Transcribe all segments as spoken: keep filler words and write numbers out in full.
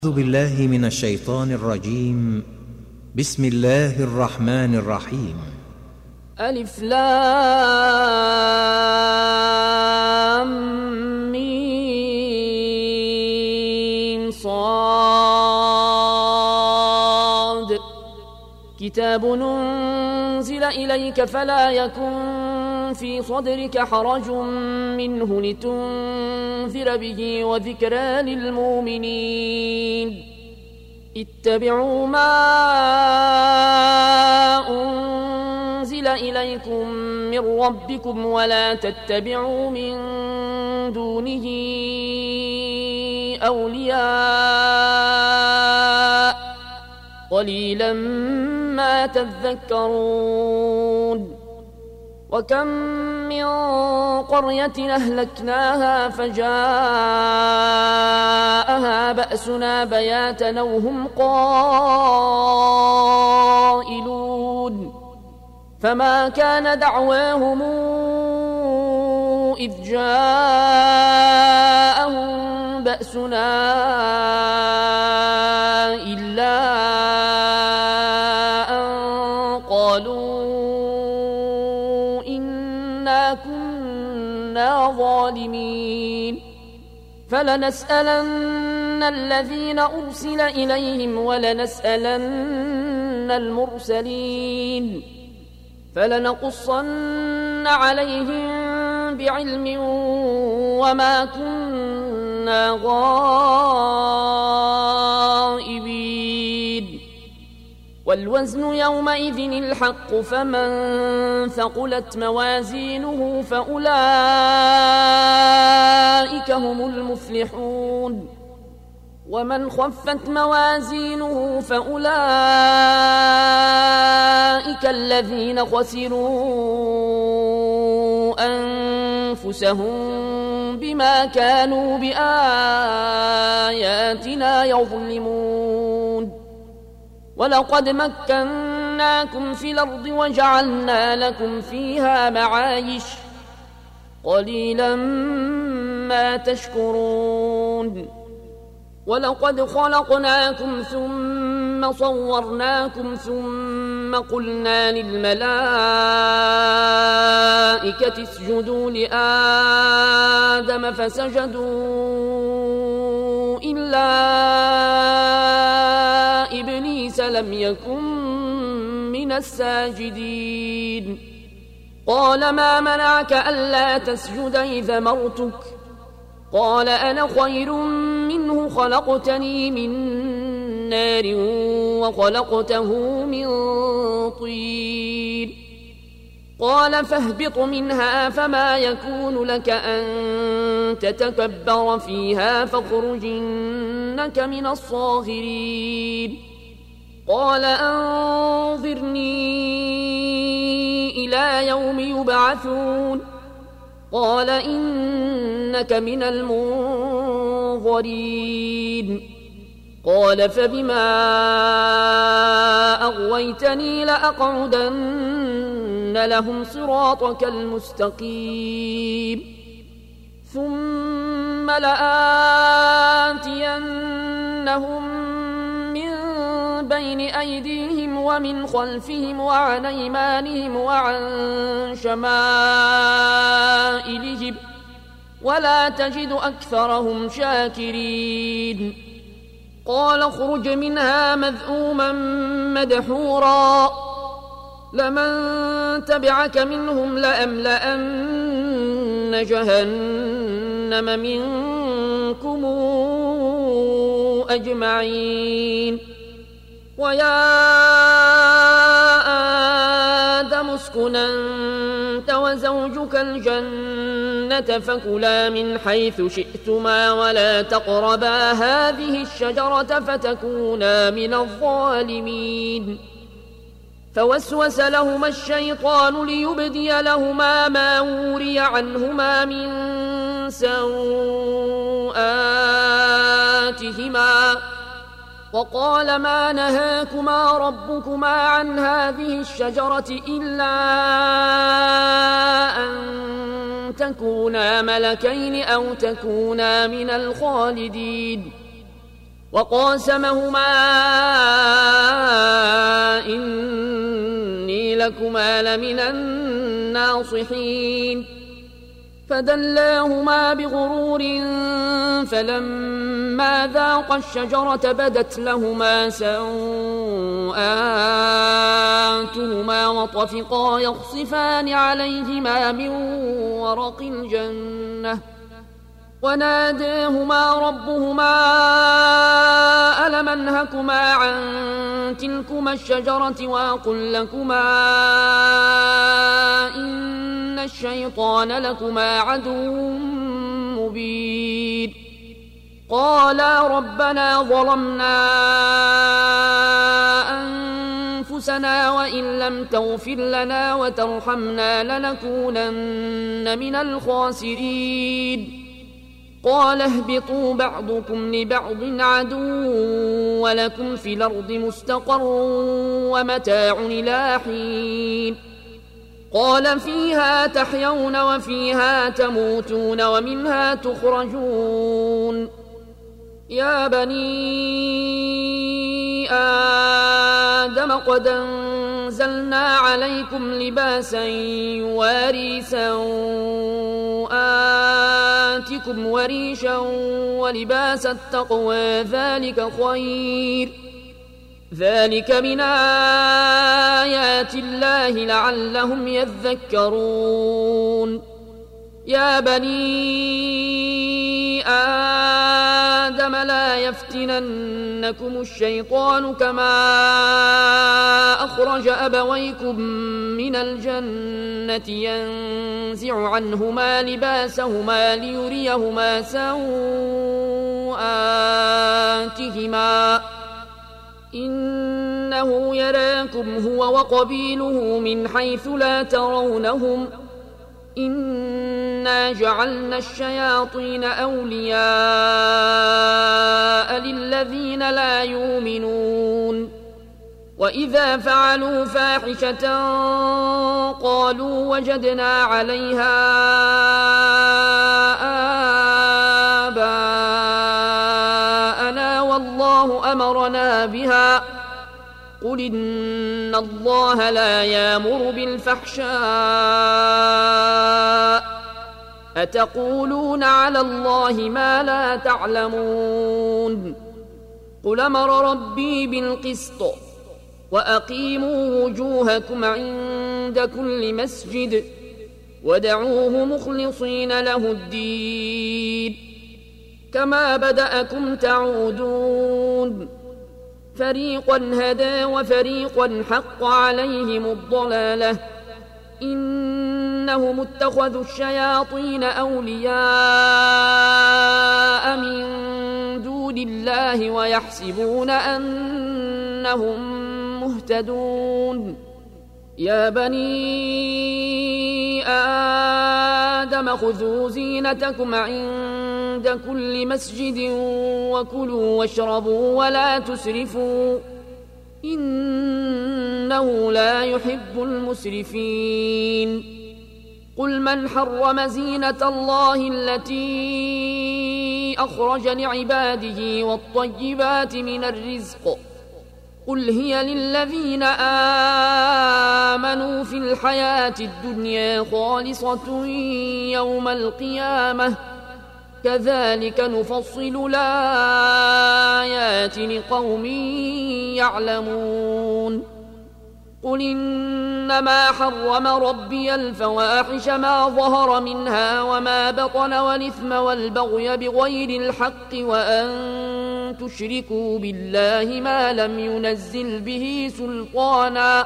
أعوذ بالله من الشيطان الرجيم. بسم الله الرحمن الرحيم. ألف لام ميم صاد كتاب أنزل إليك فلا يكن في صدرك حرج منه لتنذر به وذكرى للمؤمنين. اتبعوا ما أنزل إليكم من ربكم ولا تتبعوا من دونه أولياء قليلا ما تذكرون. وكم من قرية أهلكناها فجاءها بأسنا بياتا أو هم قائلون فما كان دعواهم إذ جاءهم بأسنا إلا أن قالوا كنا ظالمين. فلنسألن الذين أرسل إليهم ولنسألن المرسلين فلنقصن عليهم بعلم وما كنا غائبين. والوزن يومئذ الحق فمن ثقلت موازينه فأولئك هم المفلحون ومن خفت موازينه فأولئك الذين خسروا أنفسهم بما كانوا بآياتنا يظلمون. ولقد مكناكم في الأرض وجعلنا لكم فيها معايش قليلا ما تشكرون. ولقد خلقناكم ثم صورناكم ثم قلنا للملائكة اسجدوا لآدم فسجدوا إلا إبليس لم يكن من الساجدين. قال ما منعك ألا تسجد إذ أمرتك؟ قال أنا خير منه خلقتني من نار وخلقته من طين. قال فاهبط منها فما يكون لك أن تتكبر فيها فاخرج إنك من الصاغرين. قال أنظرني إلى يوم يبعثون. قال إنك من المنظرين. قال فبما أغويتني لأقعدن لهم صراطك المستقيم ثم لآتينهم من بين أيديهم ومن خلفهم وعن أيمانهم وعن شمائلهم ولا تجد أكثرهم شاكرين. قال اخرج منها مذءوما مدحورا لمن تبعك منهم لأملأن جهنم منكم أجمعين. ويا آدم اسكن أنت وزوجك الجنة فكلا من حيث شئتما ولا تقربا هذه الشجرة فتكونا من الظالمين. فوسوس لهما الشيطان ليبدي لهما ما وري عنهما من سوآتهما وقال ما نهاكما ربكما عن هذه الشجرة إلا أن تكونا ملكين أو تكونا من الخالدين وقاسمهما إني لكما لمن الناصحين فدلاهما بغرور فلما ذاقا الشجرة بدت لهما سوآتهما وطفقا يخصفان عليهما من ورق الجنة وناداهما ربهما ألم أنهكما عن تلكما الشجرة وأقل لكما إن الشيطان لكما عدو مبين قالا ربنا ظلمنا أنفسنا وإن لم تغفر لنا وترحمنا لنكونن من الخاسرين قال اهبطوا بعضكم لبعض عدو ولكم في الأرض مستقر ومتاع إلى حين قال فيها تحيون وفيها تموتون ومنها تخرجون يا بني آدم قد أنزلنا عليكم لباسا يواري سوآتكم وريشا ولباس التقوى ذلك خير ذلك من آيات الله لعلهم يذكرون يا بني آدم لا يفتننكم الشيطان كما أخرج أبويكم من الجنة ينزع عنهما لباسهما ليريهما سوآتهما إنه يراكم هو وقبيله من حيث لا ترونهم إنا جعلنا الشياطين أولياء للذين لا يؤمنون وإذا فعلوا فاحشة قالوا وجدنا عليها آباءنا والله أمرنا بها قل إن الله لا يأمر بالفحشاء أتقولون على الله ما لا تعلمون قل أمر ربي بالقسط وأقيموا وجوهكم عند كل مسجد ودعوه مخلصين له الدين كما بدأكم تعودون فريقا هدى وفريقا حق عليهم الضلالة إنهم اتخذوا الشياطين أولياء من دون الله ويحسبون أنهم مهتدون يا بني آدم خذوا زينتكم عند كل مسجد وكلوا واشربوا ولا تسرفوا إنه لا يحب المسرفين قل من حرم زينة الله التي أخرج لعباده والطيبات من الرزق قل هي للذين آمنوا في الحياة الدنيا خالصة يوم القيامة كذلك نفصل الآيات لقوم يعلمون قل إنما حرم ربي الفواحش ما ظهر منها وما بطن والإثم والبغي بغير الحق وأن تشركوا بالله ما لم ينزل به سلطانا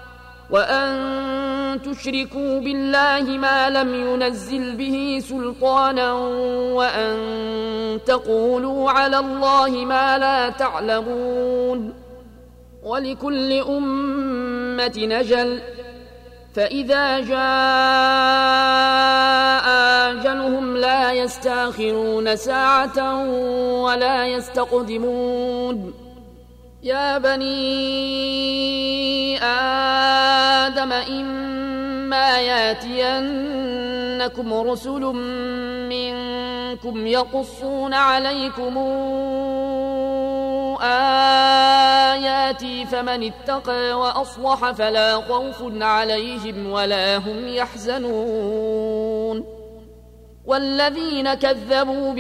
وأن تشركوا بالله ما لم ينزل به سلطانا وأن تقولوا على الله ما لا تعلمون ولكل أمة أجل فإذا جاء أجلهم لا يستأخرون ساعة ولا يستقدمون يا بني آدم إما ياتينكم رسل منكم يقصون عليكم آياتي فمن اتقى وأصلح فلا خوف عليهم ولا هم يحزنون والذين كذبوا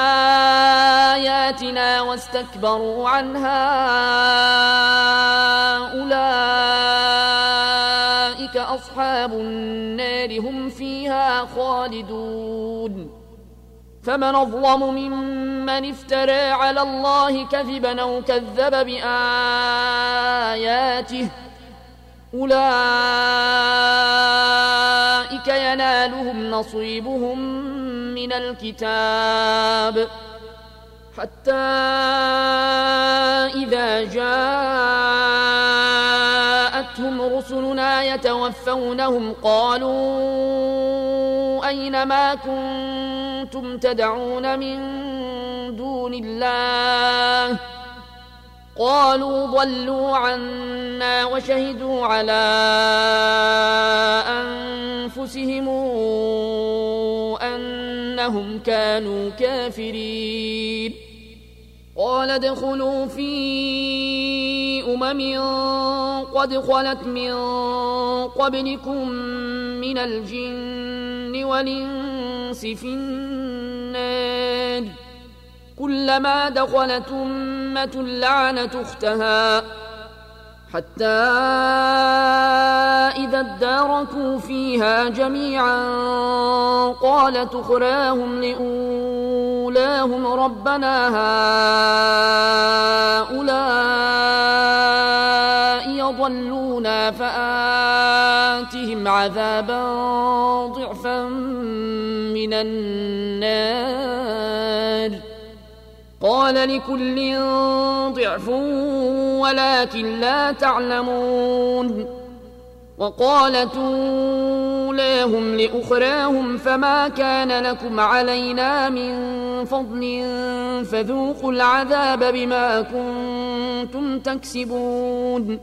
بآياتنا واستكبروا عنها أولئك أصحاب النار هم فيها خالدون فمن أظلم ممن افترى على الله كذبا أو كذب بآياته أولئك ينالهم نصيبهم من الكتاب حتى إذا جاءتهم رسلنا يتوفونهم قالوا أين ما كنتم تدعون من دون الله قالوا ضلوا عنا وشهدوا على أنفسهم أنهم كانوا كافرين قال ادخلوا في أمم قد خلت من قبلكم من الجن والإنس في النار كلما دخلت أمة لعنت أختها حتى إذا اداركوا فيها جميعا قالت أخراهم لأولاهم ربنا هؤلاء يضلونا فآتهم عذابا ضعفا من النار قال لكل ضعف ولكن لا تعلمون وقالت أولاهم لأخراهم فما كان لكم علينا من فضل فذوقوا العذاب بما كنتم تكسبون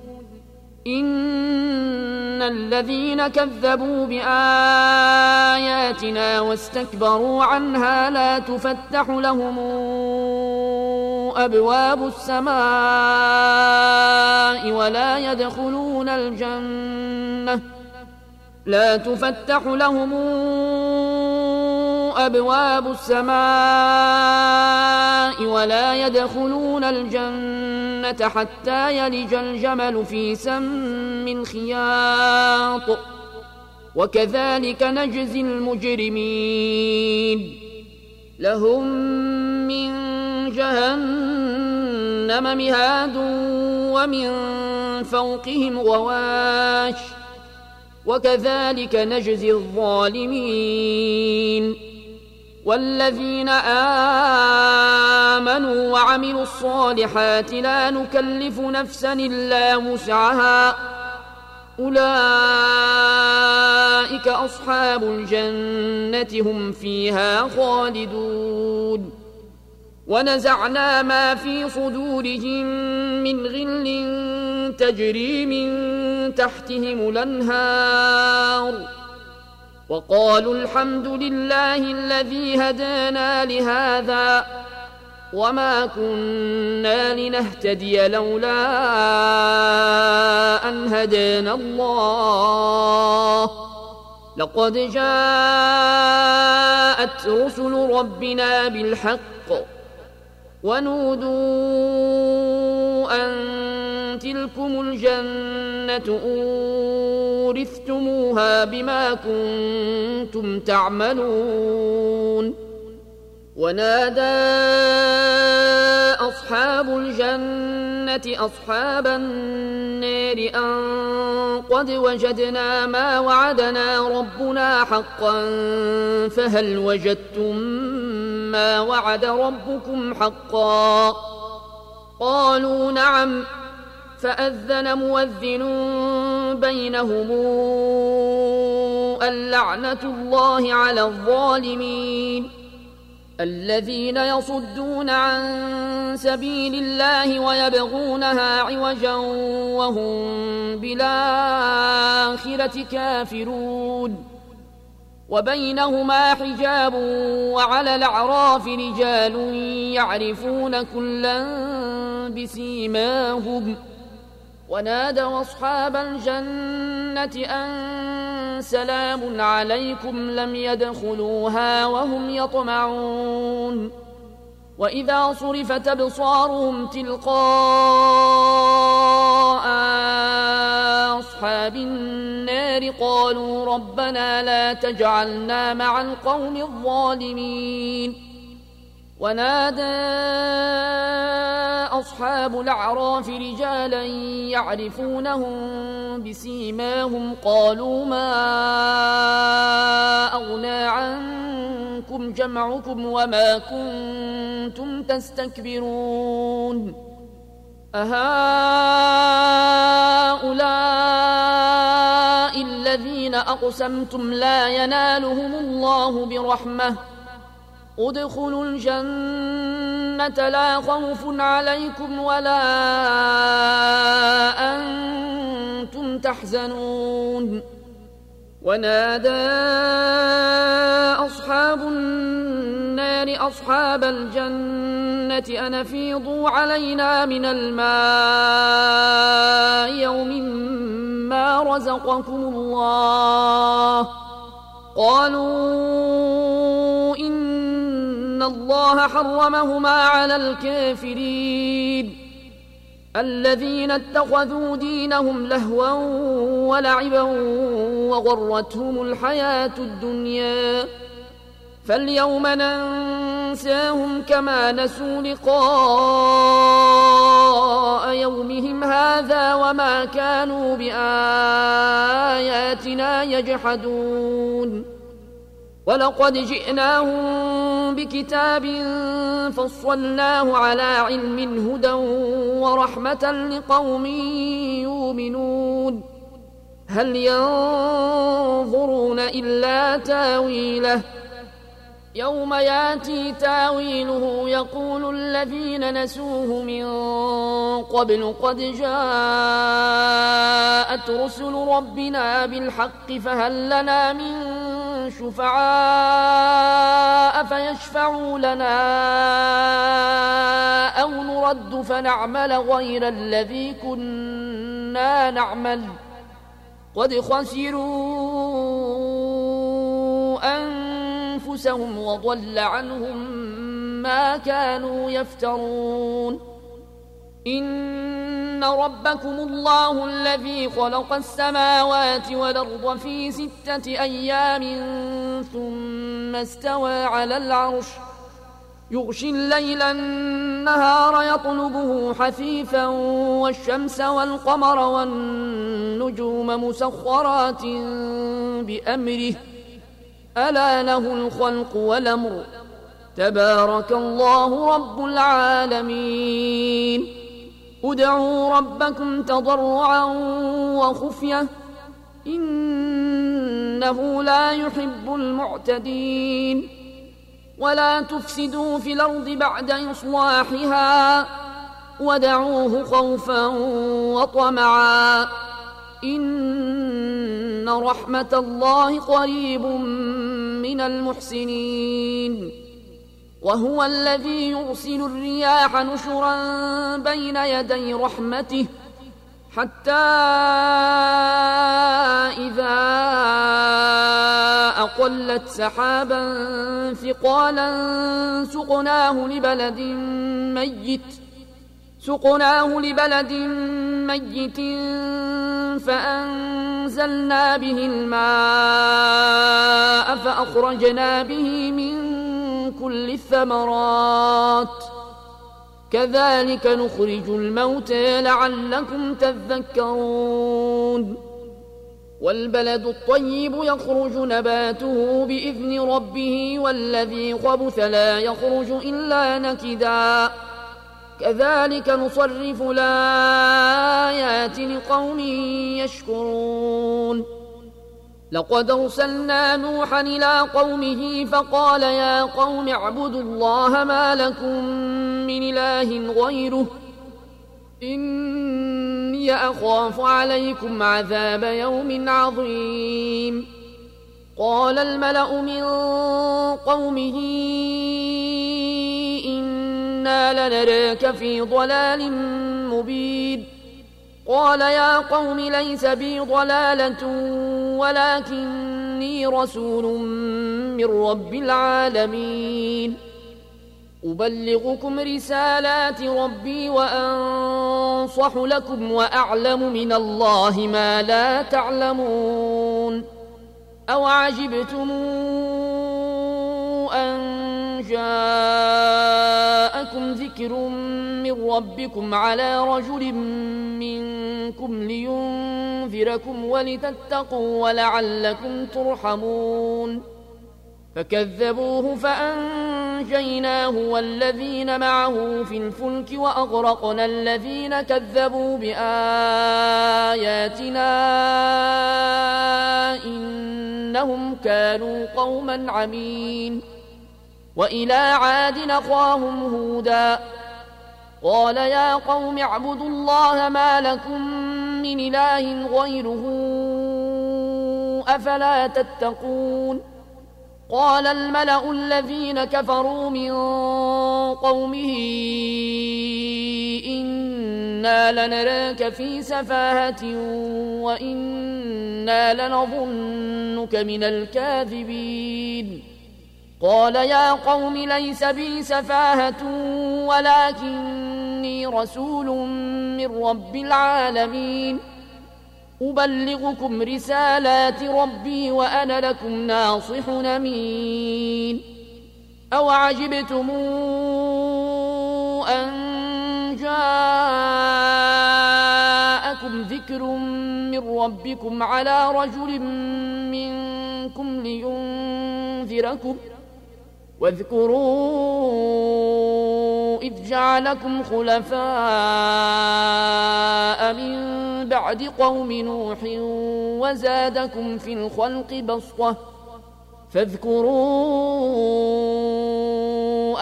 إن الذين كذبوا بآياتنا واستكبروا عنها لا تفتح لهم أبواب السماء ولا يدخلون الجنة لا تفتح لهم أبواب السماء ولا يدخلون الجنة حتى يلج الجمل في سم الخياط وكذلك نجزي المجرمين لهم من جهنم مهاد ومن فوقهم غواش وكذلك نجزي الظالمين والذين آمنوا وعملوا الصالحات لا نكلف نفسا إلا وسعها أولئك أصحاب الجنة هم فيها خالدون ونزعنا ما في صدورهم من غل تجري من تحتهم الأنهار وقالوا الحمد لله الذي هدانا لهذا وما كنا لنهتدي لولا أن هدانا الله لقد جاءت رسل ربنا بالحق ونودوا أن تلكم الجنة أورثتموها بما كنتم تعملون ونادى أصحاب الجنة أصحاب النار أن قد وجدنا ما وعدنا ربنا حقا فهل وجدتم ما وعد ربكم حقا قالوا نعم فأذن مؤذن بينهم اللعنة الله على الظالمين الذين يصدون عن سبيل الله ويبغونها عوجا وهم بالآخرة كافرون وبينهما حجاب وعلى الأعراف رجال يعرفون كلا بسيماهم ونادوا أصحاب الجنة أن سلام عليكم لم يدخلوها وهم يطمعون وإذا صرفت أبصارهم تلقاء أصحاب النار قالوا ربنا لا تجعلنا مع القوم الظالمين ونادى أصحاب الأعراف رجالا يعرفونهم بسيماهم قالوا ما أغنى عنكم جمعكم وما كنتم تستكبرون أهؤلاء الذين أقسمتم لا ينالهم الله برحمة ادخلوا الجنة لا خوف عليكم ولا أنتم تحزنون ونادى أصحاب النار أصحاب الجنة أن أفيضوا علينا من الماء يوم ما رزقكم الله قالوا إن الله حرمهما على الكافرين الذين اتخذوا دينهم لهوا ولعبا وغرتهم الحياة الدنيا فاليوم ننساهم كما نسوا لقاء يومهم هذا وما كانوا بآياتنا يجحدون ولقد جئناهم بكتاب فصلناه على علم هدى ورحمة لقوم يؤمنون هل ينظرون إلا تاويله يوم ياتي تاويله يقول الذين نسوه من قبل قد جاءت رسل ربنا بالحق فهل لنا من شفعاء فيشفعوا لنا أو نرد فنعمل غير الذي كنا نعمل قد خسروا أنفسهم وضل عنهم ما كانوا يفترون إن ربكم الله الذي خلق السماوات والأرض في ستة أيام ثم استوى على العرش يغشي الليل النهار يطلبه حثيثا والشمس والقمر والنجوم مسخرات بأمره ألا له الخلق والأمر تبارك الله رب العالمين ادعوا ربكم تضرعا وخفية إنه لا يحب المعتدين ولا تفسدوا في الأرض بعد إصلاحها ودعوه خوفا وطمعا إن رحمة الله قريب من المحسنين وهو الذي يرسل الرياح نشرا بين يدي رحمته حتى إذا أقلت سحابا ثقالا سقناه لبلد ميت سقناه لبلد ميت فأنزلنا به الماء فأخرجنا به من كل الثمرات كذلك نخرج الموتى لعلكم تذكرون والبلد الطيب يخرج نباته بإذن ربه والذي خبث لا يخرج إلا نكدا كذلك نصرف الآيات لقوم يشكرون لقد أرسلنا نوحا إلى قومه فقال يا قوم اعبدوا الله ما لكم من إله غيره إني أخاف عليكم عذاب يوم عظيم قال الملأ من قومه إنا لنراك في ضلال مبين قال يا قوم ليس بي ضلالة ولكني رسول من رب العالمين أبلغكم رسالات ربي وأنصح لكم وأعلم من الله ما لا تعلمون أو عجبتم أن جاءكم ذكر من ربكم على رجل منكم لينذركم ولتتقوا ولعلكم ترحمون فكذبوه فأنجيناه والذين معه في الفلك وأغرقنا الذين كذبوا بآياتنا إنهم كانوا قوما عمين وإلى عاد أخاهم هودا قال يا قوم اعبدوا الله ما لكم من إله غيره أفلا تتقون قال الملأ الذين كفروا من قومه إنا لنراك في سفاهة وإنا لنظنك من الكاذبين قال يا قوم ليس بي سفاهة ولكني رسول من رب العالمين أبلغكم رسالات ربي وأنا لكم ناصح أمين أو عجبتم أن جاءكم ذكر من ربكم على رجل منكم لينذركم واذكروا إذ جعلكم خلفاء من بعد قوم نوح وزادكم في الخلق بسطة فاذكروا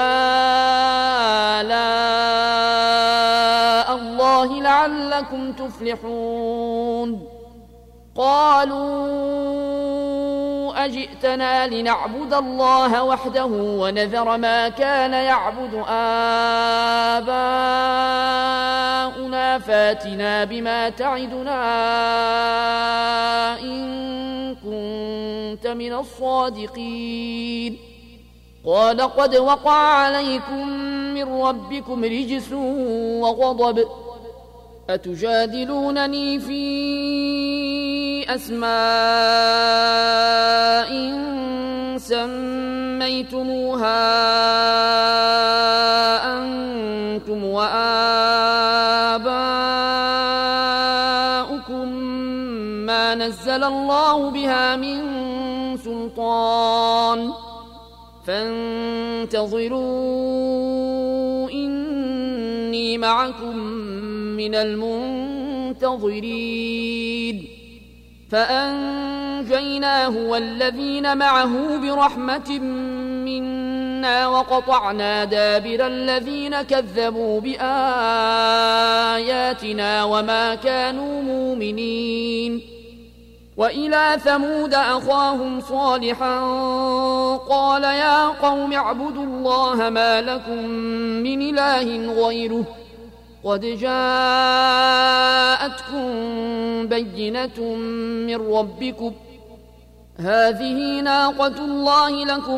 آلاء الله لعلكم تفلحون قالوا أجئتنا لنعبد الله وحده ونذر ما كان يعبد آباؤنا فاتنا بما تعدنا إن كنت من الصادقين قال قد وقع عليكم من ربكم رجس وغضب أتجادلونني في أسماء سميتموها أنتم وآباؤكم ما نزل الله بها من سلطان فانتظروا إني معكم من المنتظرين فأنجيناه والذين معه برحمة منا وقطعنا دابر الذين كذبوا بآياتنا وما كانوا مؤمنين وإلى ثمود أخاهم صالحا قال يا قوم اعبدوا الله ما لكم من إله غيره قد جاءتكم بينة من ربكم هذه ناقة الله لكم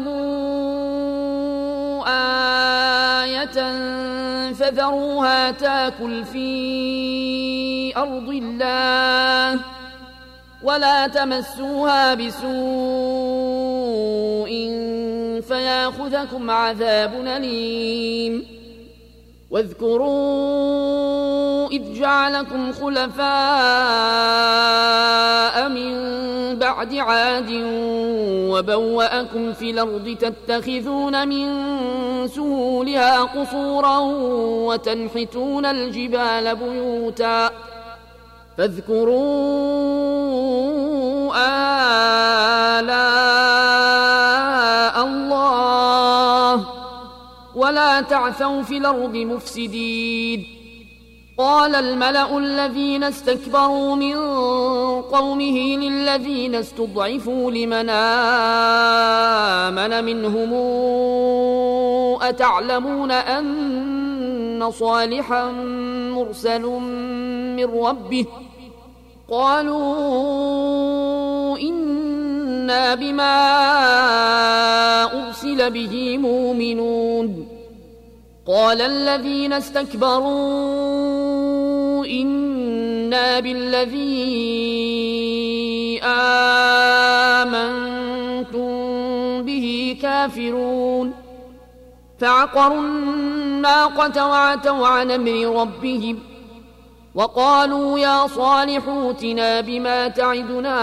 آية فذروها تاكل في أرض الله ولا تمسوها بسوء فياخذكم عذاب أليم واذكروا إذ جعلكم خلفاء من بعد عاد وبوأكم في الأرض تتخذون من سهولها قصورا وتنحتون الجبال بيوتا فاذكروا آلاء الله ولا تعثوا في الأرض مفسدين قال الملأ الذين استكبروا من قومه للذين استضعفوا لمن آمن منهم أتعلمون أن صالحا مرسل من ربه قالوا إنا بما أرسل به مؤمنون قال الذين استكبروا إنا بالذي آمنتم به كافرون فعقروا الناقة وعتوا عن أمر ربهم وقالوا يا صالح ائتنا بما تعدنا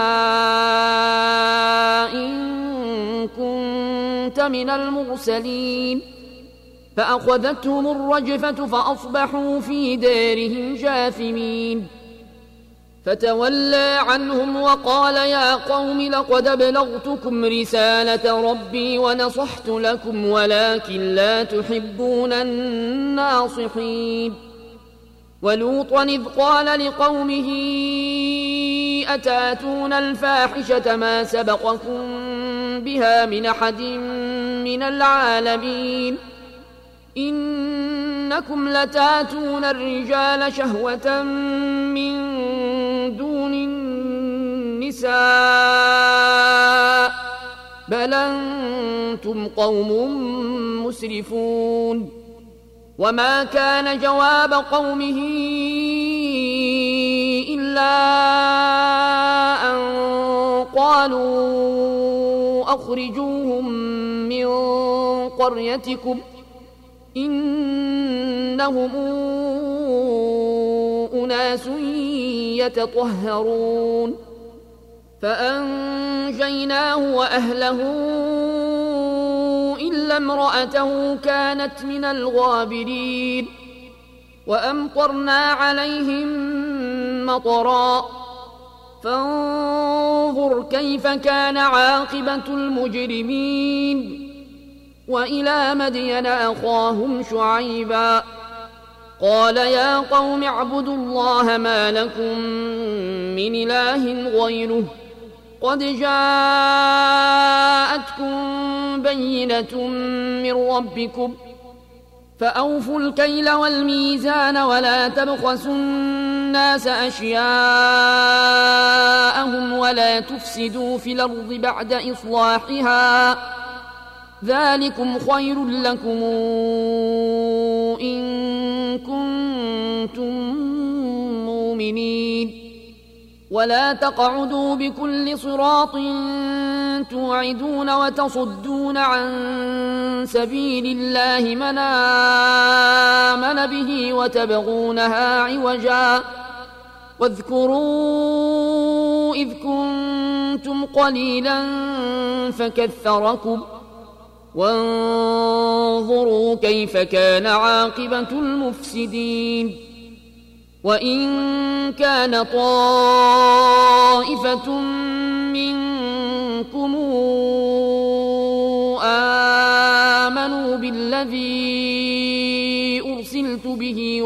إن كنت من المرسلين فأخذتهم الرجفة فأصبحوا في دارهم جاثمين فتولى عنهم وقال يا قوم لقد أبلغتكم رسالة ربي ونصحت لكم ولكن لا تحبون الناصحين ولوطا إذ قال لقومه أتاتون الفاحشة ما سبقكم بها من أحد من العالمين إنكم لتاتون الرجال شهوة من دون النساء بل أنتم قوم مسرفون وما كان جواب قومه إلا أن قالوا أخرجوهم من قريتكم إنهم أناس يتطهرون فأنجيناه وأهله إلا امرأته كانت من الغابرين وأمطرنا عليهم مطرا فانظر كيف كان عاقبة المجرمين وإلى مدين أخاهم شعيبا قال يا قوم اعبدوا الله ما لكم من إله غيره قد جاءتكم بينة من ربكم فأوفوا الكيل والميزان ولا تبخسوا الناس أشياءهم ولا تفسدوا في الأرض بعد إصلاحها ذلكم خير لكم إن كنتم مؤمنين ولا تقعدوا بكل صراط توعدون وتصدون عن سبيل الله من آمن به وتبغونها عوجا واذكروا إذ كنتم قليلا فكثركم وانظروا كيف كان عاقبة المفسدين وإن كان طائفة منكم آمنوا بالذي أرسلت به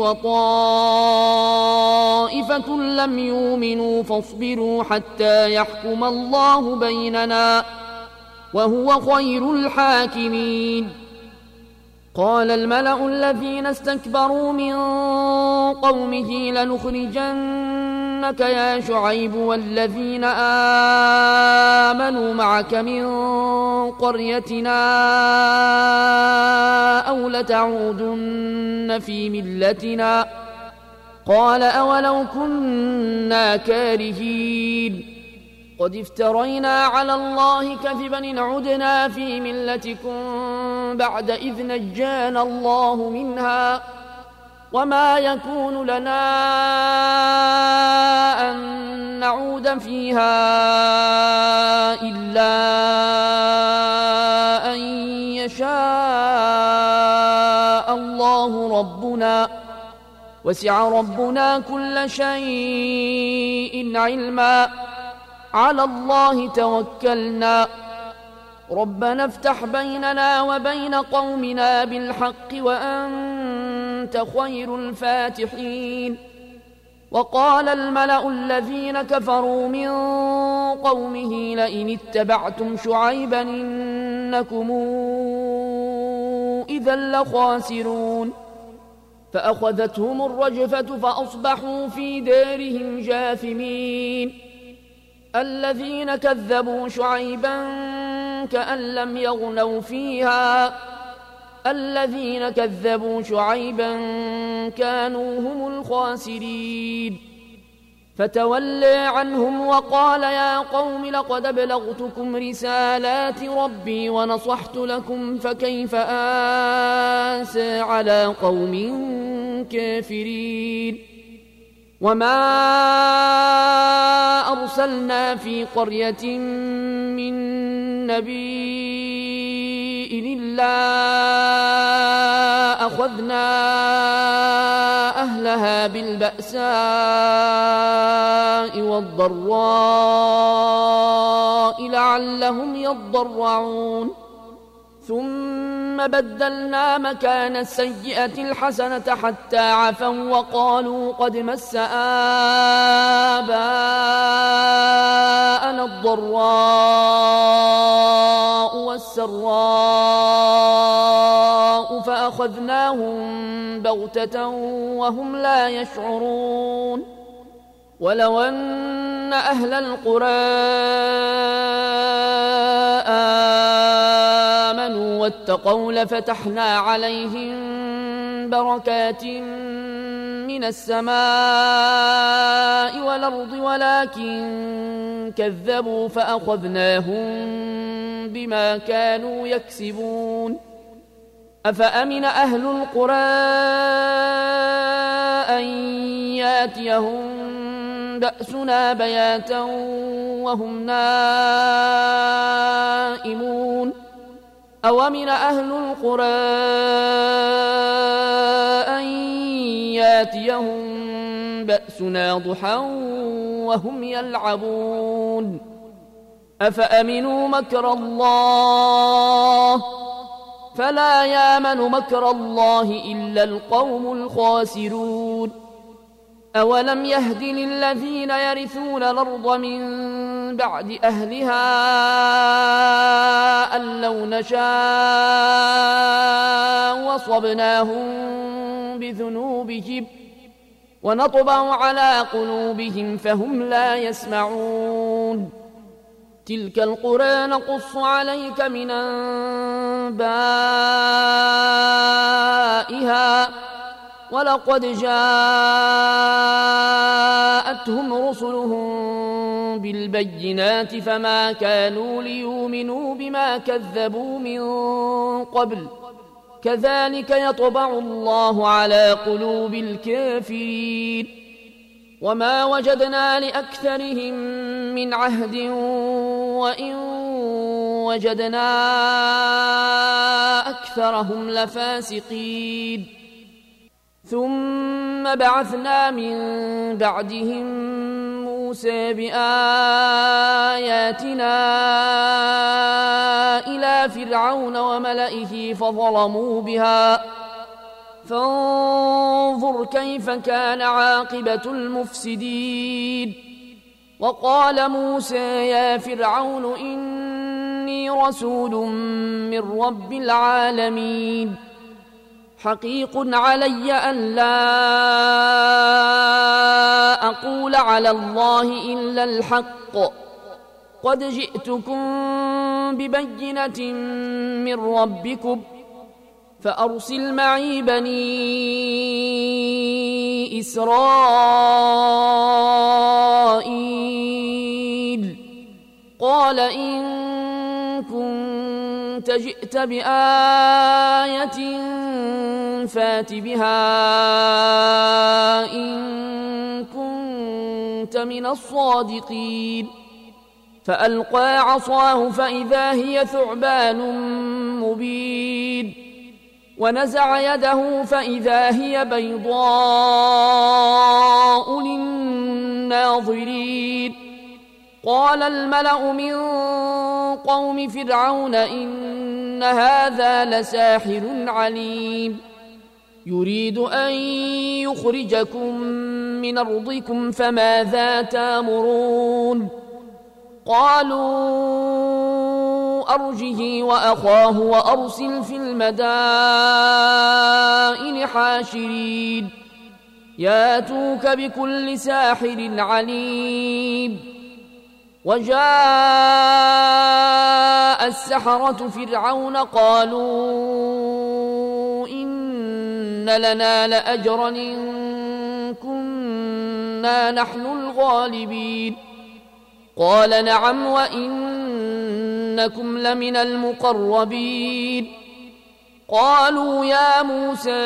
وطائفة لم يؤمنوا فاصبروا حتى يحكم الله بيننا وهو خير الحاكمين قال الملأ الذين استكبروا من قومه لنخرجنك يا شعيب والذين آمنوا معك من قريتنا أو لتعودن في ملتنا قال أولو كنا كارهين قد افترينا على الله كذبا إن عدنا في ملتكم بعد إذ نجانا الله منها وما يكون لنا أن نعود فيها إلا أن يشاء الله ربنا وسع ربنا كل شيء علما على الله توكلنا ربنا افتح بيننا وبين قومنا بالحق وأنت وأنت خير الفاتحين. وقال الملأ الذين كفروا من قومه لئن اتبعتم شعيبا إنكم إذا لخاسرون. فأخذتهم الرجفة فأصبحوا في دارهم جاثمين. الذين كذبوا شعيبا كأن لم يغنوا فيها الذين كذبوا شعيبا كانوا هم الخاسرين. فتولى عنهم وقال يا قوم لقد أبلغتكم رسالات ربي ونصحت لكم فكيف آسى على قوم كافرين. وما أرسلنا في قرية من نبي إلا أخذنا أهلها بالبأساء والضراء لعلهم يضرعون. ثم بدلنا مكان السيئة الحسنة حتى عفوا وقالوا قد مس آباءنا الضراء والسراء فأخذناهم بغتة وهم لا يشعرون. ولو أن أهل القرى آمنوا واتقوا لفتحنا عليهم بركات من السماء والأرض ولكن كذبوا فأخذناهم بما كانوا يكسبون. أفأمن أهل القرى أن ياتيهم بأسنا بياتا وهم نائمون. أومن أهل القرى أن ياتيهم بأسنا ضحى وهم يلعبون. أفأمنوا مكر الله فلا يامن مكر الله إلا القوم الخاسرون. أولم يهد للذين يرثون الأرض من بعد أهلها أن لو نشاء وصبناهم بذنوبهم ونطبع على قلوبهم فهم لا يسمعون. تلك القرى نقص عليك من أنبائها ولقد جاءتهم رسلهم بالبينات فما كانوا ليؤمنوا بما كذبوا من قبل كذلك يطبع الله على قلوب الكافرين. وما وجدنا لأكثرهم من عهد وإن وجدنا أكثرهم لفاسقين. ثم بعثنا من بعدهم موسى بآياتنا إلى فرعون وملئه فظلموا بها فانظر كيف كان عاقبة المفسدين. وقال موسى يا فرعون إني رسول من رب العالمين حقيق علي أن لا أقول على الله إلا الحق قد جئتكم ببينة من ربكم فأرسل معي بني إسرائيل. قال إن كنت جئت بآية فات بها إن كنت من الصادقين. فألقى عصاه فإذا هي ثعبان مبين ونزع يده فإذا هي بيضاء للناظرين. قال الملأ من قوم فرعون إن هذا لساحر عليم يريد أن يخرجكم من أرضكم فماذا تأمرون قالوا أرجه وأخاه وأرسل في المدائن حاشرين ياتوك بكل ساحر عليم وجاء السحرة فرعون قالوا إن لنا لأجرا إن كنا نحن الغالبين قال نعم وإنكم لمن المقربين قالوا يا موسى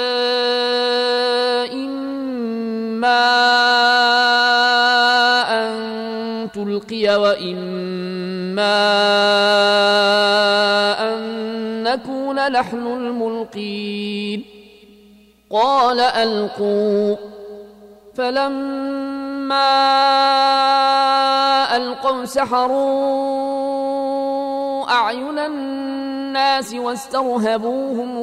إما أن تلقي وإما أن نكون نحن الملقين قال ألقوا فلما ألقوا سحروا أعين الناس واسترهبوهم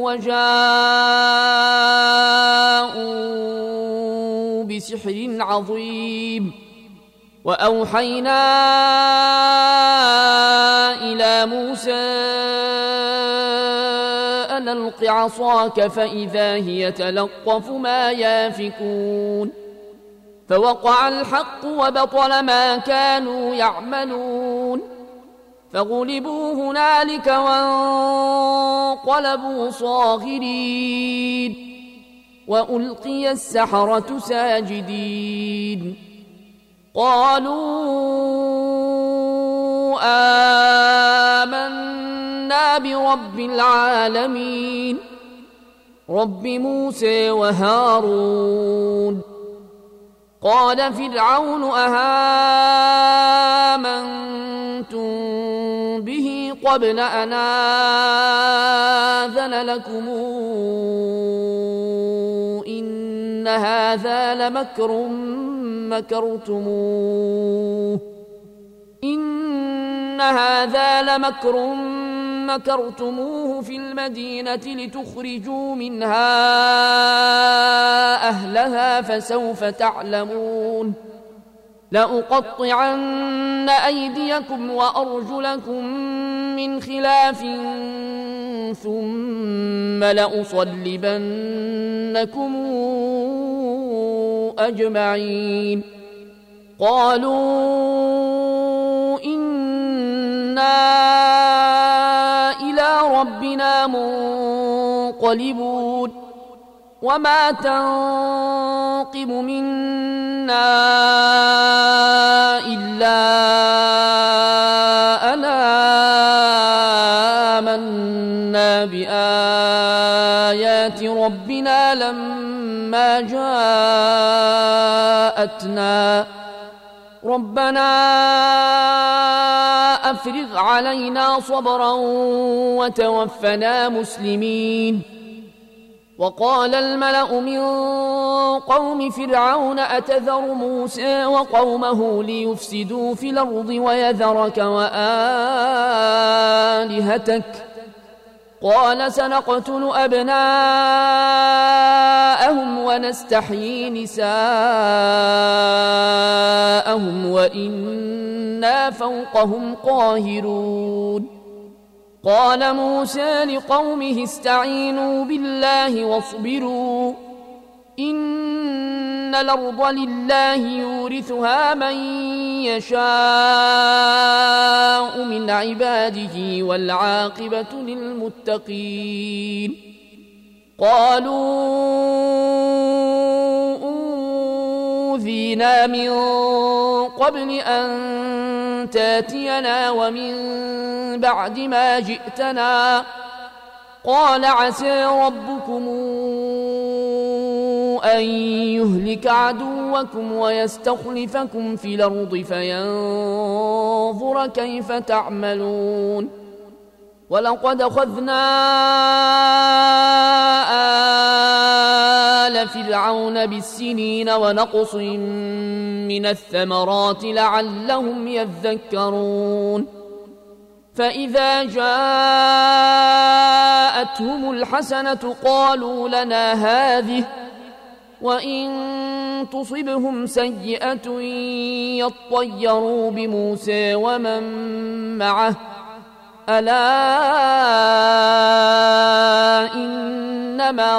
وجاءوا بسحر عظيم وأوحينا إلى موسى أن ألق عصاك فإذا هي تلقف ما يافكون فوقع الحق وبطل ما كانوا يعملون فغلبوا هنالك وانقلبوا صاغرين وألقي السحرة ساجدين قالوا آمنا برب العالمين رب موسى وهارون قال فرعون أهامنتم به قبل أن آذن لكم إن هذا لمكر مكرتموه إن هذا لمكر مكرتموه في المدينة لتخرجوا منها أهلها فسوف تعلمون لأقطعن أيديكم وأرجلكم من خلاف ثم لأصلبنكم أجمعين قالوا إنا إلى ربنا منقلبون وما تنقم منا إلا أن آمنا بآيات ربنا لما جاءتنا ربنا أفرغ علينا صبرا وتوفنا مسلمين وقال الملأ من قوم فرعون أتذر موسى وقومه ليفسدوا في الأرض ويذرك وآلهتك قال سنقتل أبناءهم ونستحيي نساءهم وإنا فوقهم قاهرون قال موسى لقومه استعينوا بالله واصبروا إن الأرض لله يورثها من يشاء من عباده والعاقبة للمتقين قالوا أوذينا من قبل أن تاتينا ومن بعد ما جئتنا قال عسى ربكم أن يهلك عدوكم ويستخلفكم في الأرض فينظر كيف تعملون ولقد أخذنا آل فرعون بالسنين ونقص من الثمرات لعلهم يذكرون فإذا جاءتهم الحسنة قالوا لنا هذه وإن تصبهم سيئة يطيروا بموسى ومن معه ألا إنما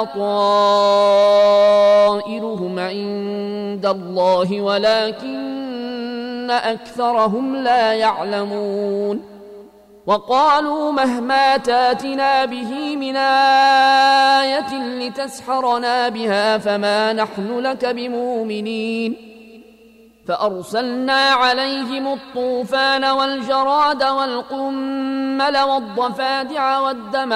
طائرهم عند الله ولكن أكثرهم لا يعلمون وقالوا مهما تاتنا به من آية لتسحرنا بها فما نحن لك بمؤمنين فأرسلنا عليهم الطوفان والجراد والقمل والضفادع والدم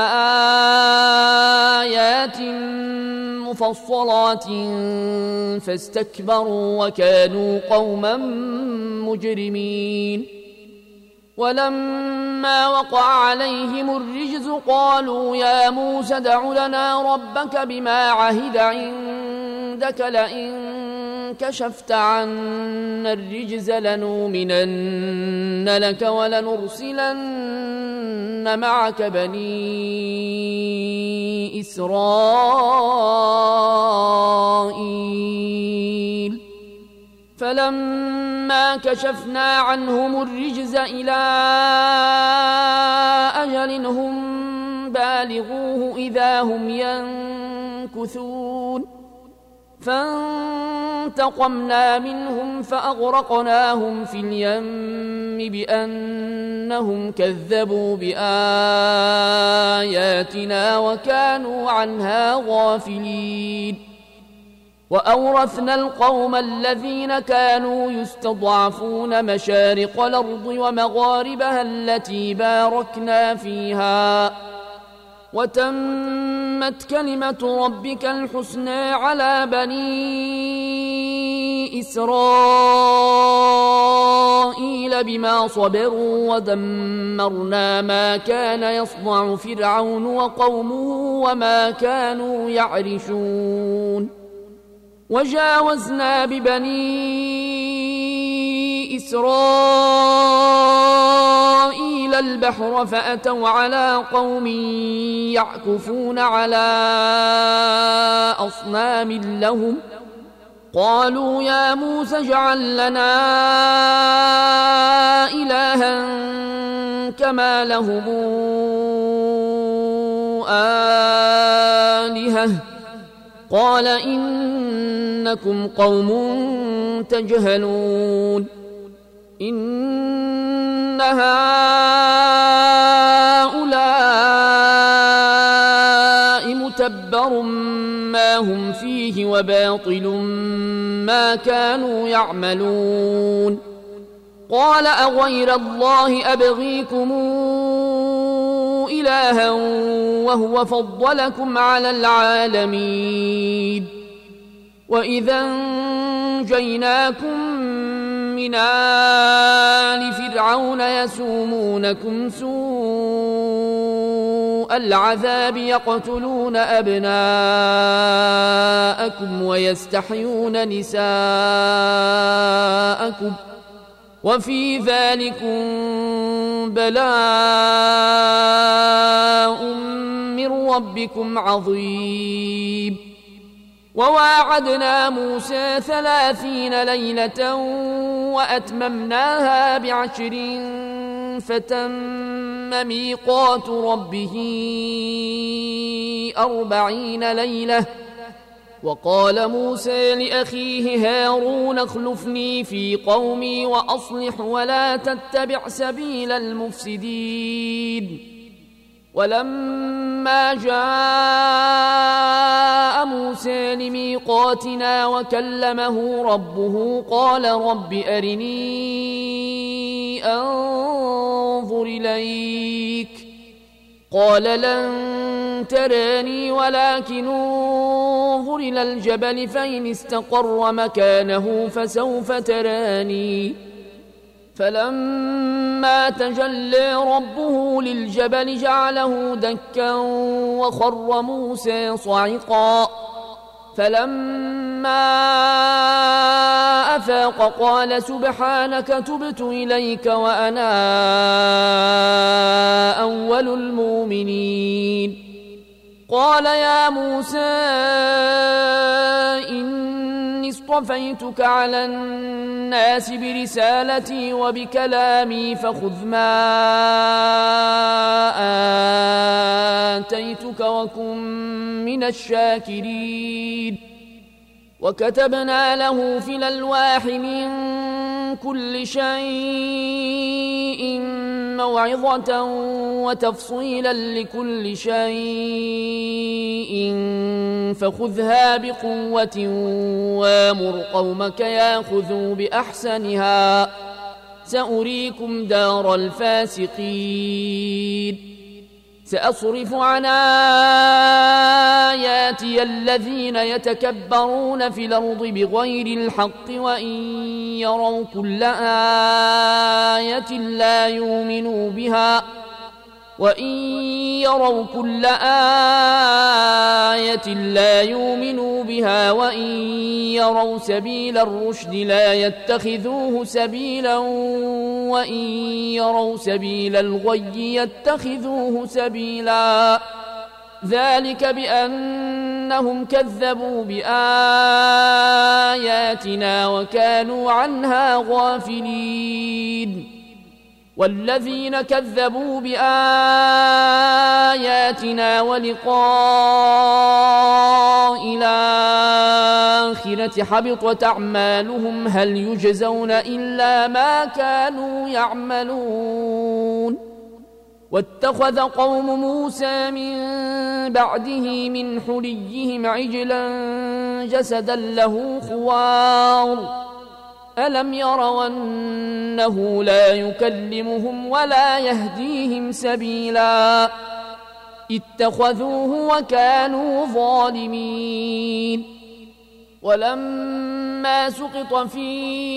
آيات مفصلات فاستكبروا وكانوا قوما مجرمين ولما وقع عليهم الرجز قالوا يا موسى ادع لنا ربك بما عهد عندك لئن كشفت عنا الرجز لنؤمنن لك ولنرسلن معك بني إسرائيل فلما كشفنا عنهم الرجز إلى أجل هم بالغوه إذا هم ينكثون فانتقمنا منهم فأغرقناهم في اليم بأنهم كذبوا بآياتنا وكانوا عنها غافلين وأورثنا القوم الذين كانوا يستضعفون مشارق الأرض ومغاربها التي باركنا فيها وتمت كلمة ربك الحسنى على بني إسرائيل بما صبروا ودمرنا ما كان يصنع فرعون وقومه وما كانوا يعرشون وجاوزنا ببني إسرائيل البحر فأتوا على قوم يعكفون على أصنام لهم قالوا يا موسى اجعل لنا إلها كما لهم آلهة قال إنكم قوم تجهلون إن هؤلاء متبر ما هم فيه وباطل ما كانوا يعملون قال أغير الله أبغيكم إلها وهو فضلكم على العالمين وإذا انجيناكم من آل فرعون يسومونكم سوء العذاب يقتلون أبناءكم ويستحيون نساءكم وفي ذلكم بلاء من ربكم عظيم وواعدنا موسى ثلاثين ليلة وأتممناها بعشر فتم ميقات ربه أربعين ليلة وقال موسى لأخيه هارون اخلفني في قومي وأصلح ولا تتبع سبيل المفسدين ولما جاء موسى لميقاتنا وكلمه ربه قال رب أرني أنظر إليك قال لن تراني ولكن انظر إلى الجبل فإن استقر مكانه فسوف تراني فلما تجلى ربه للجبل جعله دكا وخر موسى صعقا فلما أفاق قال سبحانك تبت إليك وأنا أول المؤمنين. قال يا موسى إني اصطفيتك على الناس برسالتي وبكلامي فخذ ما آتيتك وكن من الشاكرين. وكتبنا له في الألواح من كل شيء موعظة وتفصيلا لكل شيء فخذها بقوة وامر قومك ياخذوا بأحسنها سأريكم دار الفاسقين. سأصرف عن آياتي الذين يتكبرون في الأرض بغير الحق وإن يروا كل آية لا يؤمنوا بها وإن يروا كل آية لا يؤمنوا بها وإن يروا سبيل الرشد لا يتخذوه سبيلا وإن يروا سبيل الغي يتخذوه سبيلا. ذلك بأنهم كذبوا بآياتنا وكانوا عنها غافلين. والذين كذبوا بآياتنا ولقاء الآخرة حبطت أعمالهم هل يجزون إلا ما كانوا يعملون. واتخذ قوم موسى من بعده من حليهم عجلا جسدا له خوار ألم يروا أنه لا يكلمهم ولا يهديهم سبيلا اتخذوه وكانوا ظالمين. ولما سقط في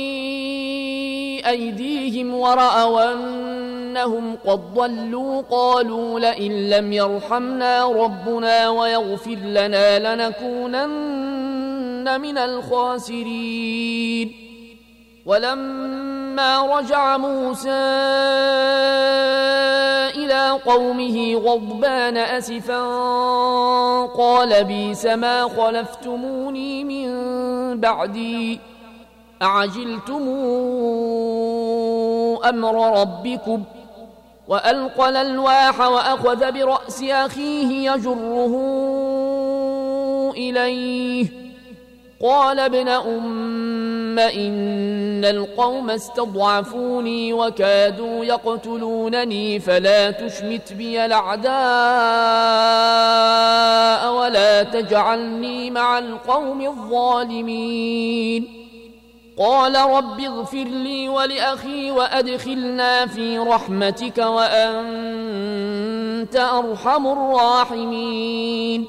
أيديهم ورأوا أنهم قد ضلوا قالوا لئن لم يرحمنا ربنا ويغفر لنا لنكونن من الخاسرين. ولما رجع موسى إلى قومه غضبان أسفا قال بئس ما خلفتموني من بعدي أعجلتم أمر ربكم. وألقى الألواح وأخذ برأس أخيه يجره إليه قال ابن أم إن القوم استضعفوني وكادوا يقتلونني فلا تشمت بي الأعداء ولا تجعلني مع القوم الظالمين. قال رب اغفر لي ولأخي وأدخلنا في رحمتك وأنت أرحم الراحمين.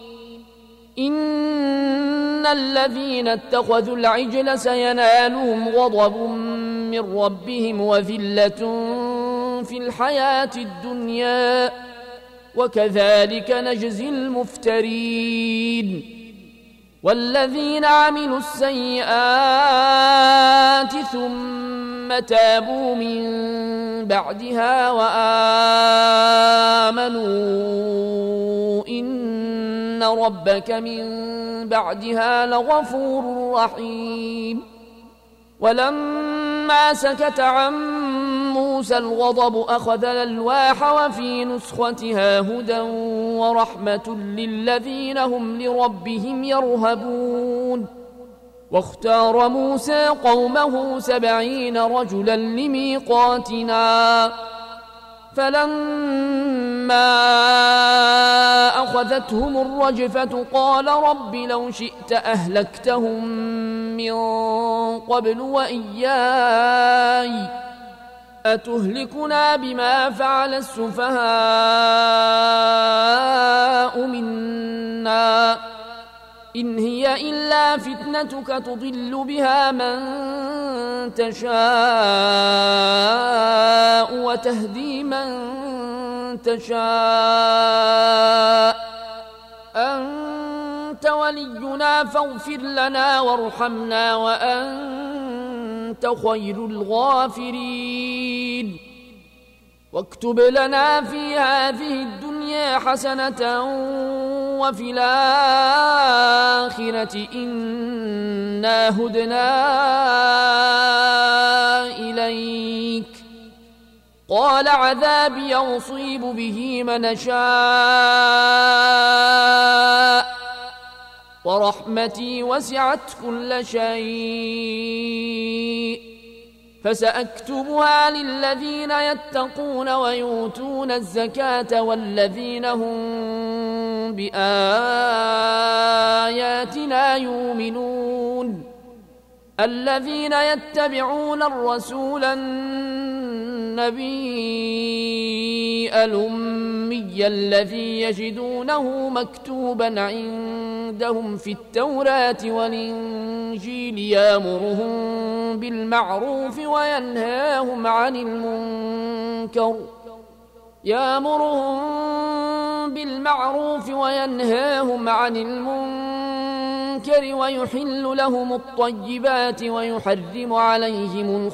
إن الذين اتخذوا العجل سينالهم غضب من ربهم وذلة في الحياة الدنيا وكذلك نجزي المفترين. والذين عملوا السيئات ثم تابوا من بعدها وآمنوا إن ربك من بعدها لغفور رحيم. ولما سكت عن موسى الغضب أخذ الألواح وفي نسختها هدى ورحمة للذين هم لربهم يرهبون. واختار موسى قومه سبعين رجلا لميقاتنا فلما أخذتهم الرجفة قال رب لو شئت أهلكتهم من قبل وإياي أتهلكنا بما فعل السفهاء منا إن هي إلا فتنتك تضل بها من تشاء وتهدي من تشاء أنت ولينا فاغفر لنا وارحمنا وأنت وأنت خير الغافرين واكتب لنا في هذه الدنيا حسنة وفي الآخرة إنا هدنا إليك قال عذابي يصيب به من شاء ورحمتي وسعت كل شيء فسأكتبها للذين يتقون ويؤتون الزكاة والذين هم بآياتنا يؤمنون الذين يتبعون الرسول النبي الأمي الذي يجدونه مكتوبا عندهم في التوراة والإنجيل يأمرهم بالمعروف وينهاهم عن المنكر يأمرهم بالمعروف وينهاهم عن المنكر ويحل لهم الطيبات ويحرم عليهم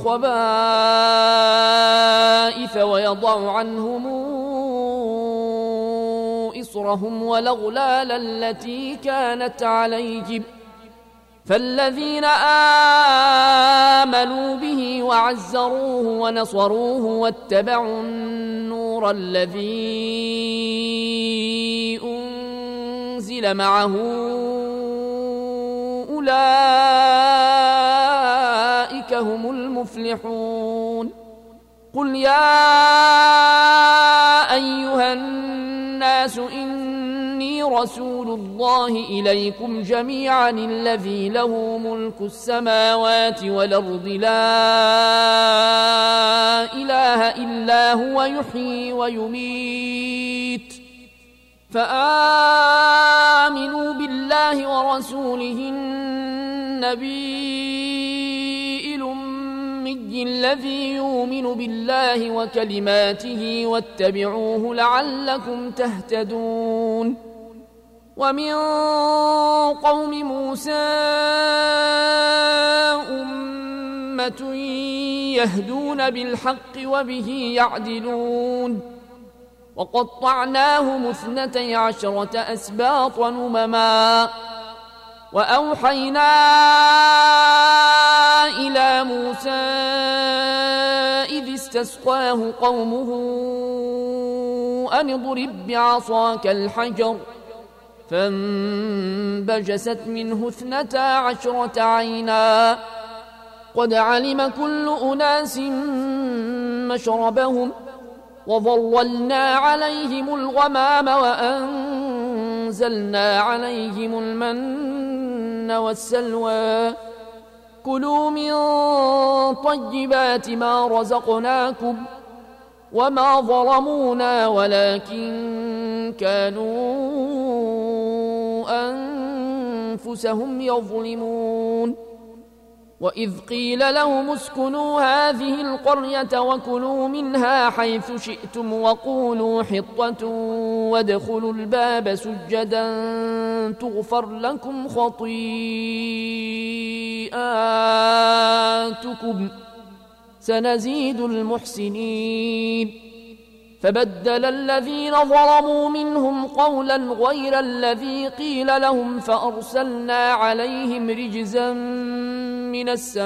الخبائث ويضع عنهم إصرهم والأغلال التي كانت عليهم فالذين آمنوا به وعزروه ونصروه واتبعوا النور الذي أنزل معه أولئك هم المفلحون قل يا أيها الناس إني رسول الله إليكم جميعا الذي له ملك السماوات والأرض لا إله إلا هو يحيي ويميت فآمنوا بالله ورسوله النبي الأمي الذي يؤمن بالله وكلماته واتبعوه لعلكم تهتدون ومن قوم موسى أمة يهدون بالحق وبه يعدلون وقطعناهم اثنتي عشرة أسباطا أمما وأوحينا إلى موسى إذ استسقاه قومه أن اضرب بعصاك الحجر فانبجست منه اثنتا عشرة عينا قد علم كل أناس مشربهم وظللنا عليهم الغمام وأنزلنا عليهم المن والسلوى كلوا من طيبات ما رزقناكم وما ظلمونا ولكن كانوا أنفسهم يظلمون وإذ قيل لهم اسكنوا هذه القرية وكلوا منها حيث شئتم وقولوا حطة وادخلوا الباب سجدا تغفر لكم خطيئاتكم سنزيد المحسنين فبدل الذين ظلموا منهم قولا غير الذي قيل لهم فأرسلنا عليهم رجزا من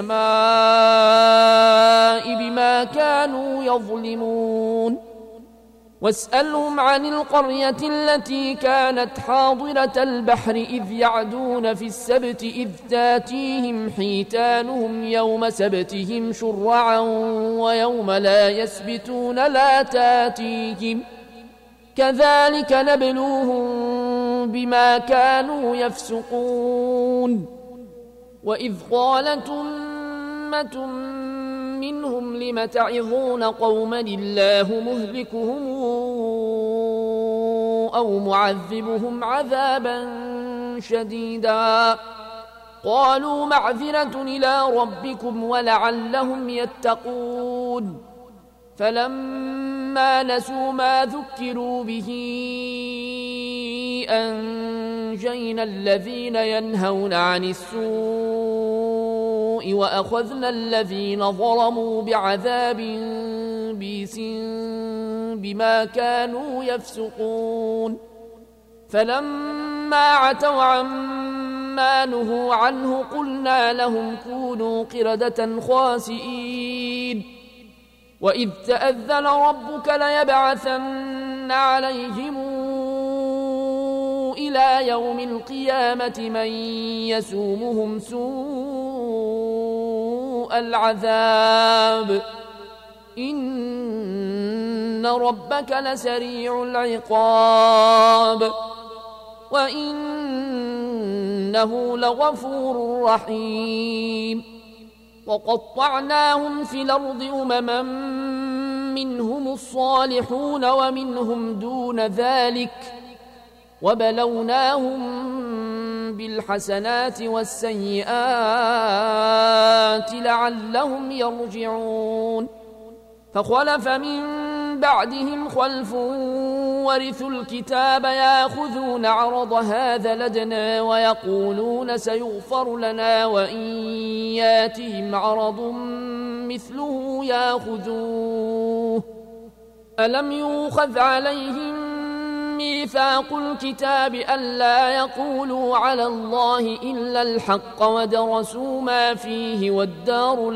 السماء بما كانوا يظلمون واسألهم عن القرية التي كانت حاضرة البحر إذ يعدون في السبت إذ تاتيهم حيتانهم يوم سبتهم شرعا ويوم لا يسبتون لا تاتيهم كذلك نبلوهم بما كانوا يفسقون وإذ قالت أمة منهم لم تعظون قوما الله مهلكهم أو معذبهم عذابا شديدا قالوا معذرة إلى ربكم ولعلهم يتقون فلما نسوا ما ذكروا به أنجينا الذين ينهون عن السوء السوء وأخذنا الذين ظلموا بعذاب بئيس بما كانوا يفسقون فلما عتوا عما نهوا عنه قلنا لهم كونوا قردة خاسئين وإذ تأذن ربك ليبعثن عليهم إلى يوم القيامة من يسومهم سوء العذاب إن ربك لسريع العقاب وإنه لغفور رحيم وقطعناهم في الأرض أمما منهم الصالحون ومنهم دون ذلك وبلوناهم بالحسنات والسيئات لعلهم يرجعون فخلف من بعدهم خلف ورثوا الكتاب ياخذون عرض هذا لدنا ويقولون سيغفر لنا وإن ياتهم عرض مثله ياخذوه ألم يؤخذ عليهم ميثاق الكتاب ألا يقولوا على الله إلا الحق ودرسوا ما فيه والدار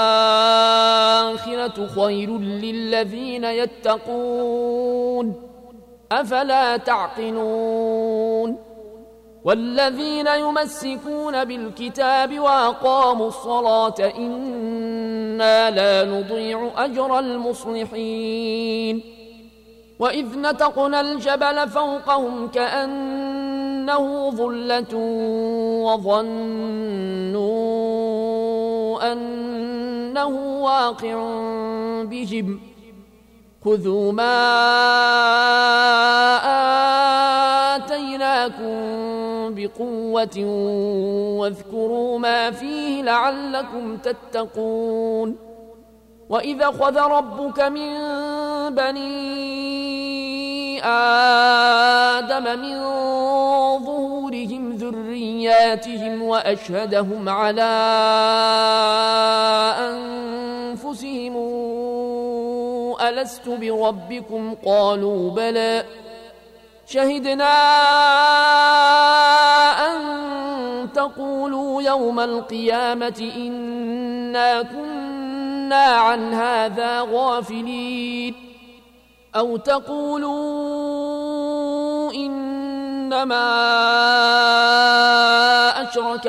الآخرة خير للذين يتقون أفلا تعقلون والذين يمسكون بالكتاب وأقاموا الصلاة إنا لا نضيع أجر المصلحين وإذ نتقنا الجبل فوقهم كأنه ظلة وظنوا أنه واقع بهم خذوا ما آتيناكم بقوة واذكروا ما فيه لعلكم تتقون وإذا خذ ربك من بني آدم من ظهورهم ذرياتهم وأشهدهم على أنفسهم ألست بربكم قالوا بلى شهدنا أن تقولوا يوم القيامة إنا كنا عن هذا غافلين أو تقولوا إنما أشرك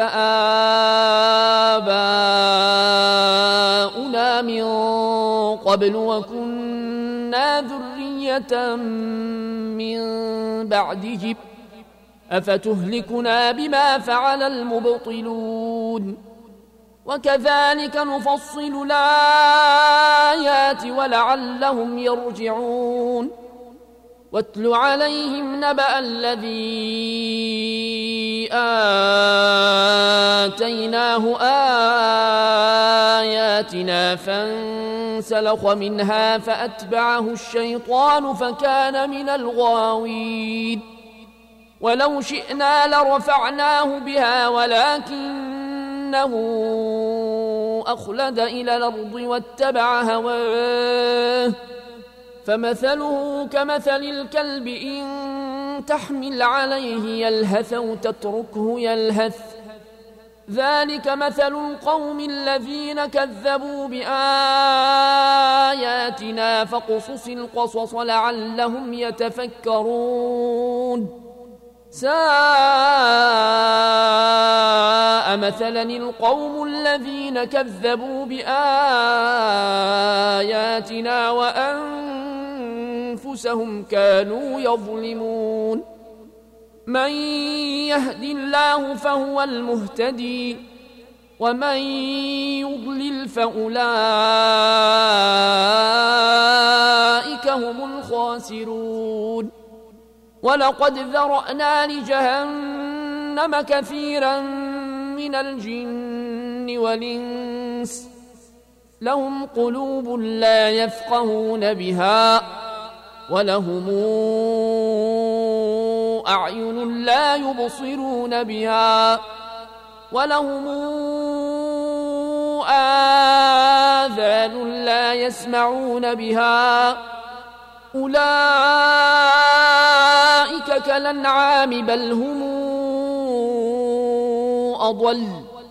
آباؤنا من قبل وكنا ذرية من بعدهم أفتهلكنا بما فعل المبطلون وكذلك نفصل الآيات ولعلهم يرجعون واتل عليهم نبأ الذي آتيناه آياتنا فانسلخ منها فأتبعه الشيطان فكان من الغاوين ولو شئنا لرفعناه بها ولكنه أخلد إلى الأرض واتبع هواه فمثله كمثل الكلب إن تحمل عليه يلهث أو تتركه يلهث ذلك مثل القوم الذين كذبوا بآياتنا فاقصص القصص لعلهم يتفكرون ساء مثلا القوم الذين كذبوا بآياتنا وأنفسهم كانوا يظلمون من يهد الله فهو المهتدي ومن يضلل فأولئك هم الخاسرون ولقد ذرأنا لجهنم كثيرا من الجن والإنس لهم قلوب لا يفقهون بها ولهم أعين لا يبصرون بها ولهم يسمعون بها أولئك كالأنعام بل هم أضل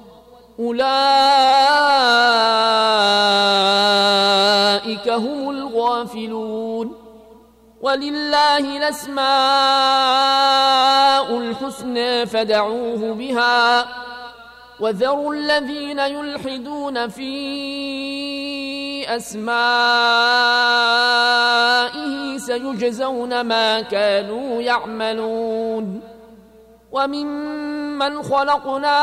أولئك هم الغافلون ولله الأسماء الحسنى فدعوه بها وذروا الذين يلحدون في أسمائه سيجزون ما كانوا يعملون وممن خلقنا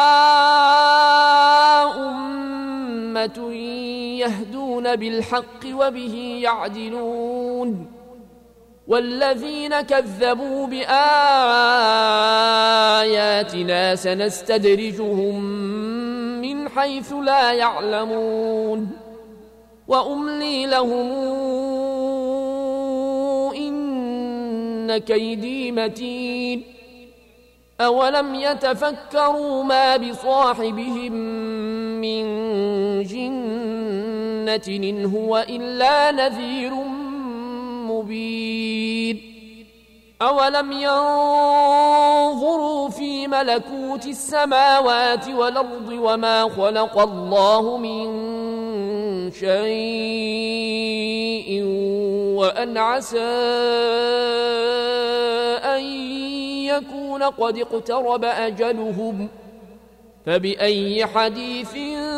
أمة يهدون بالحق وبه يعدلون والذين كذبوا بآياتنا سنستدرجهم من حيث لا يعلمون وأملي لهم إن كيدي متين أولم يتفكروا ما بصاحبهم من جنة إن هو إلا نذير مبين أولم ينظروا في ملكوت السماوات والأرض وما خلق الله من شيء وأن عسى أن يكون قد اقترب أجلهم فبأي حديث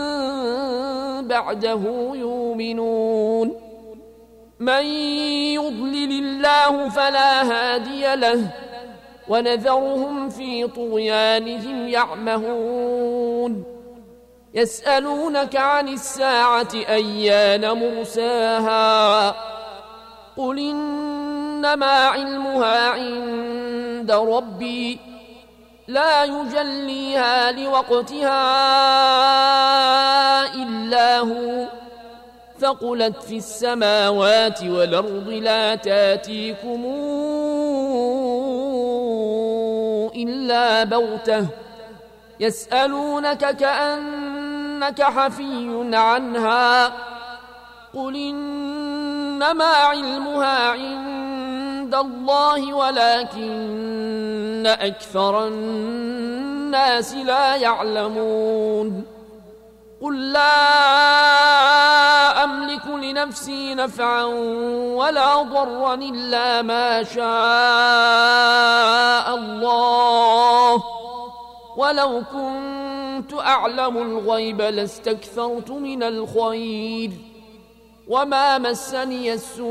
بعده يؤمنون من يضلل الله فلا هادي له ونذرهم في طغيانهم يعمهون يسألونك عن الساعة أيان مرساها قل إنما علمها عند ربي لا يجليها لوقتها إلا هو ثقلت في السماوات والأرض لا تاتيكم إلا بغتة يسألونك كأنك حفي عنها قل إنما علمها عند الله ولكن أكثر الناس لا يعلمون قل لا أملك لنفسي نفعا ولا ضرا إلا ما شاء الله ولو كنت أعلم الغيب لاستكثرت من الخير وما مسني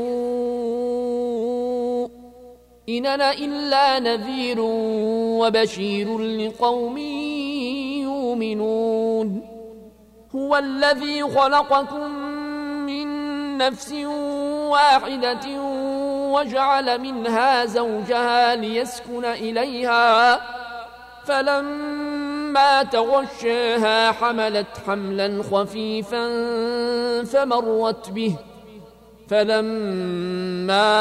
السوء إن أنا إلا نذير وبشير لقوم يؤمنون هو الذي خلقكم من نفس واحدة وجعل منها زوجها ليسكن إليها فلما تغشاها حملت حملا خفيفا فمرت به فلما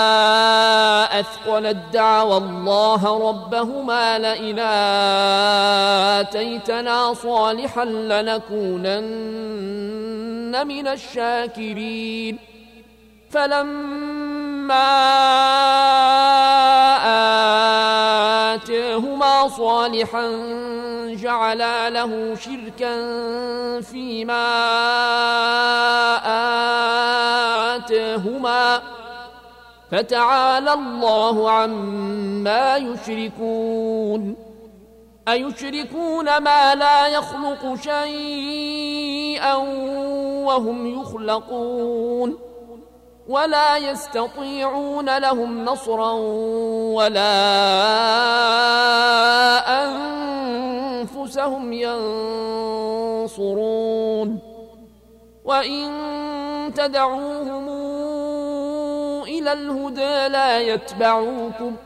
أثقلت دعوا الله ربهما لئن آتيتنا صالحا لنكونن من الشاكرين فلما آتاهما صالحا جعلا له شركا فيما آتاهما فتعالى الله عما يشركون أيشركون ما لا يخلق شيئا وهم يخلقون ولا يستطيعون لهم نصرا ولا أنفسهم ينصرون وإن تدعوهم إلى الهدى لا يتبعوكم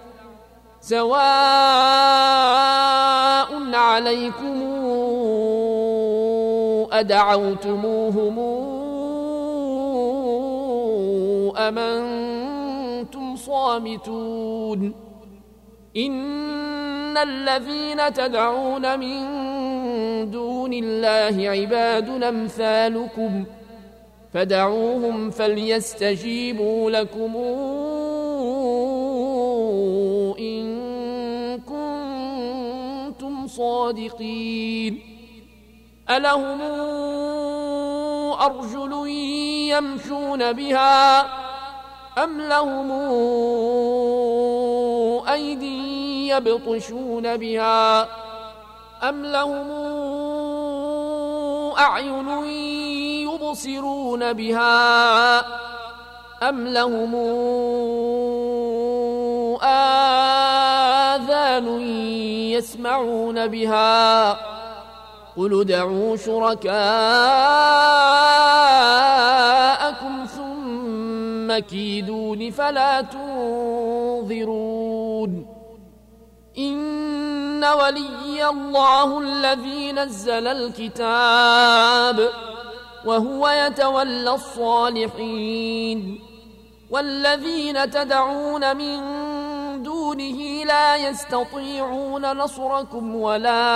سواء عليكم أدعوتموهم أم أنتم صامتون إن الذين تدعون من دون الله عباد أمثالكم فدعوهم فليستجيبوا لكم إن كنتم صادقين ألهم أرجل يمشون بها أم لهم أيدي يبطشون بها أم لهم أعين يبصرون بها أم لهم آذان يسمعون بها قل ادعوا شركاءكم ثم كيدون فلا تنظرون إن ولي الله الذي نزل الكتاب وهو يتولى الصالحين والذين تدعون من دونه لا يستطيعون نصركم ولا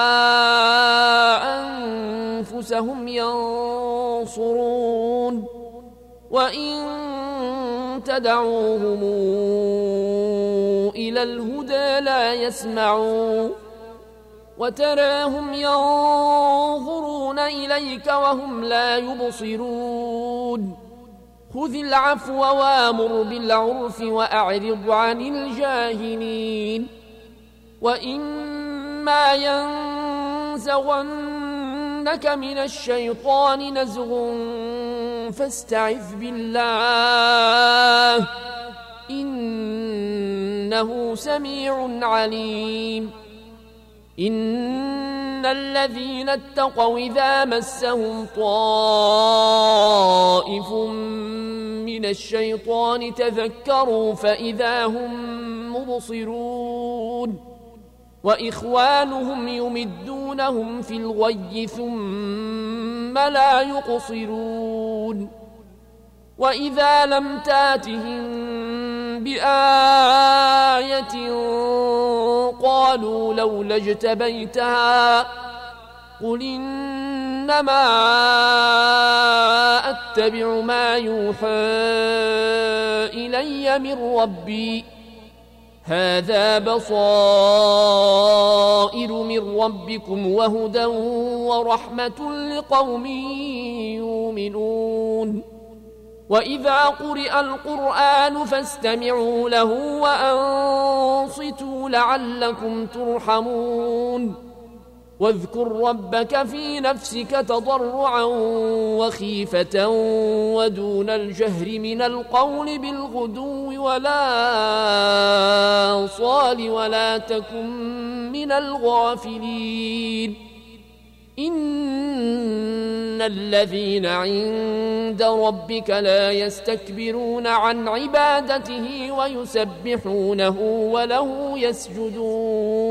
أنفسهم ينصرون وإن تدعوهم إلى الهدى لا يسمعون وتراهم ينظرون إليك وهم لا يبصرون خذ العفو وامر بالعرف وأعرض عن الجاهلين وإما ينزغنك من الشيطان نزغ فاستعذ بالله إنه سميع عليم إن الذين اتقوا إذا مسهم طائف من الشيطان تذكروا فإذا هم مبصرون وإخوانهم يمدونهم في الغي ثم لا يقصرون وإذا لم تاتهم بآية قالوا لولا اجتبيتها قل إنما أتبع ما يوحى إلي من ربي هذا بصائر من ربكم وهدى ورحمة لقوم يؤمنون وإذا قرئ القرآن فاستمعوا له وأنصتوا لعلكم ترحمون واذكر ربك في نفسك تضرعا وخيفة ودون الجهر من القول بالغدو ولا صال ولا تكن من الغافلين إن الذين عند ربك لا يستكبرون عن عبادته ويسبحونه وله يسجدون